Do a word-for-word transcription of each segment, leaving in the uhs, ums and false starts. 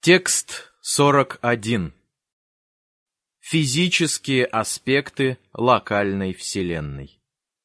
Текст сорок один. Физические аспекты локальной Вселенной.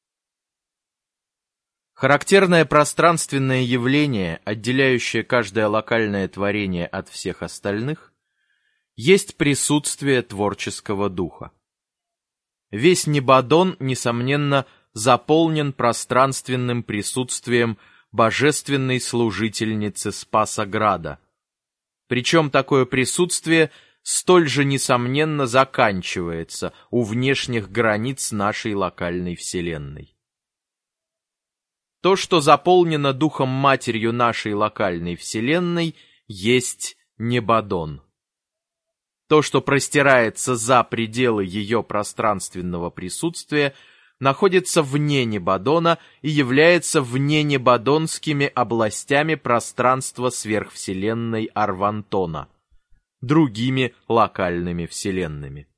Характерное пространственное явление, отделяющее каждое локальное творение от всех остальных, есть присутствие творческого духа. Весь Небодон, несомненно, заполнен пространственным присутствием божественной служительницы Спасограда. Причем такое присутствие столь же несомненно заканчивается у внешних границ нашей локальной Вселенной. То, что заполнено Духом-Матерью нашей локальной Вселенной, есть Небодон. То, что простирается за пределы ее пространственного присутствия, находится вне Небодона и является вненебодонскими областями пространства сверхвселенной Арвантона, другими локальными вселенными.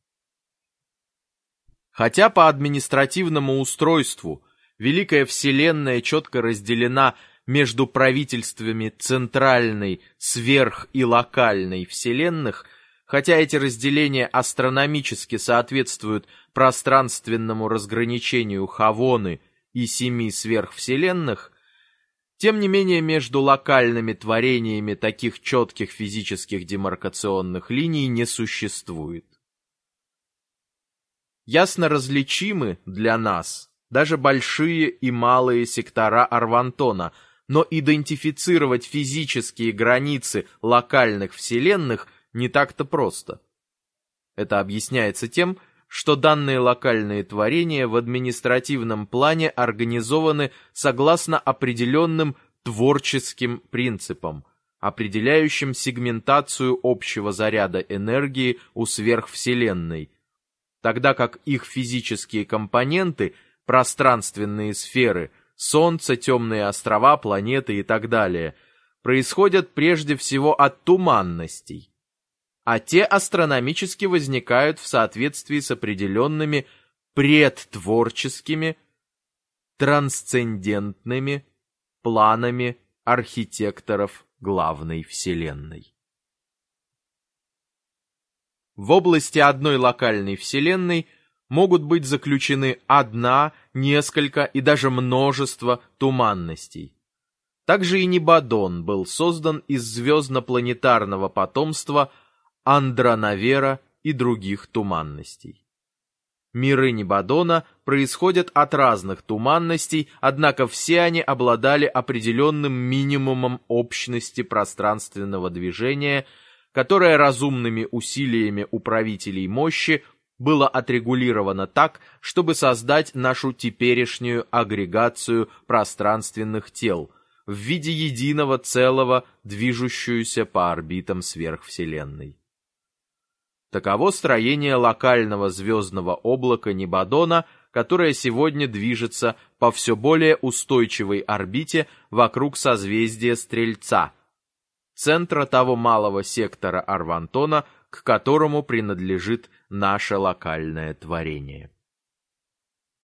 Хотя по административному устройству Великая Вселенная четко разделена между правительствами центральной, сверх- и локальной вселенных, хотя эти разделения астрономически соответствуют пространственному разграничению Хавоны и семи сверхвселенных, тем не менее между локальными творениями таких четких физических демаркационных линий не существует. Ясно различимы для нас даже большие и малые сектора Арвантона, но идентифицировать физические границы локальных вселенных не так-то просто. Это объясняется тем, что данные локальные творения в административном плане организованы согласно определенным творческим принципам, определяющим сегментацию общего заряда энергии у сверхвселенной, тогда как их физические компоненты, пространственные сферы, Солнце, темные острова, планеты и так далее, происходят прежде всего от туманностей, а те астрономически возникают в соответствии с определенными предтворческими, трансцендентными планами архитекторов главной Вселенной. В области одной локальной Вселенной могут быть заключены одна, несколько и даже множество туманностей. Также и Небодон был создан из звездно-планетарного потомства Андроновера и других туманностей. Миры Небодона происходят от разных туманностей, однако все они обладали определенным минимумом общности пространственного движения, которое разумными усилиями управителей мощи было отрегулировано так, чтобы создать нашу теперешнюю агрегацию пространственных тел в виде единого целого, движущуюся по орбитам сверхвселенной. Таково строение локального звездного облака Небодона, которое сегодня движется по все более устойчивой орбите вокруг созвездия Стрельца, центра того малого сектора Арвантона, к которому принадлежит наше локальное творение.